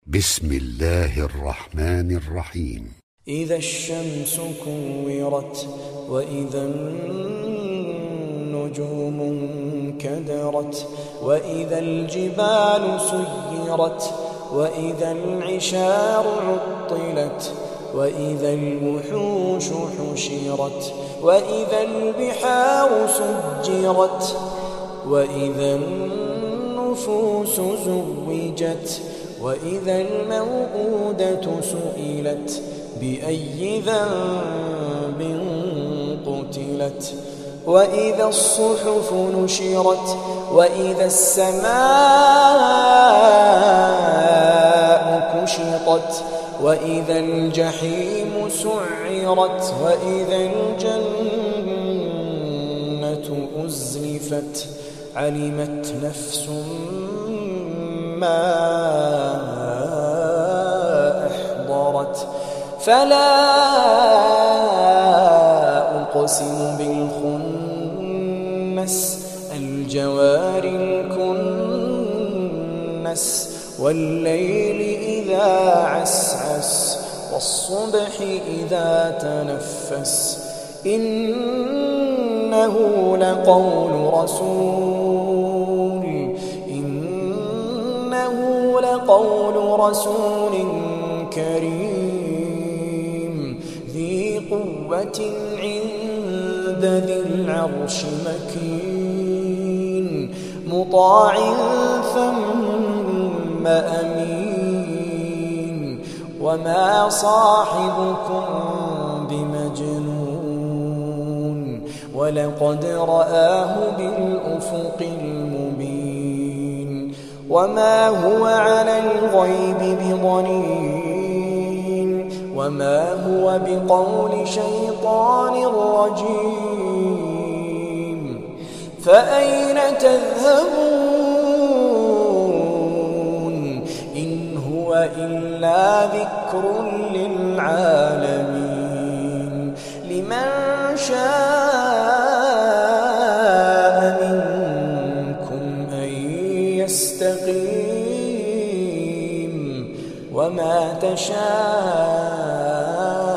بسم الله الرحمن الرحيم. إذا الشمس كورت وإذا النجوم انكدرت وإذا الجبال سيرت وإذا العشار عطلت وإذا الوحوش حشرت وإذا البحار سجرت وإذا النفوس زوجت وإذا الموءودة سئلت بأي ذنب قتلت وإذا الصحف نشرت وإذا السماء كشطت وإذا الجحيم سعرت وإذا الجنة أزلفت علمت نفس ما أحضرت فلا أقسم بالخنس الجوار الكنس والليل إذا عسعس والصبح إذا تنفس إنه لقول رسول كريم ذي قوة عند ذي العرش مكين مطاع ثم أمين وما صاحبكم بمجنون ولقد رآه بالأفق المبين وما هو على الغيب بضنين وما هو بقول شيطان رجيم فأين تذهبون إن هو إلا ذكر للعالمين لمن شاء منكم أن يستقيم وما تشاءون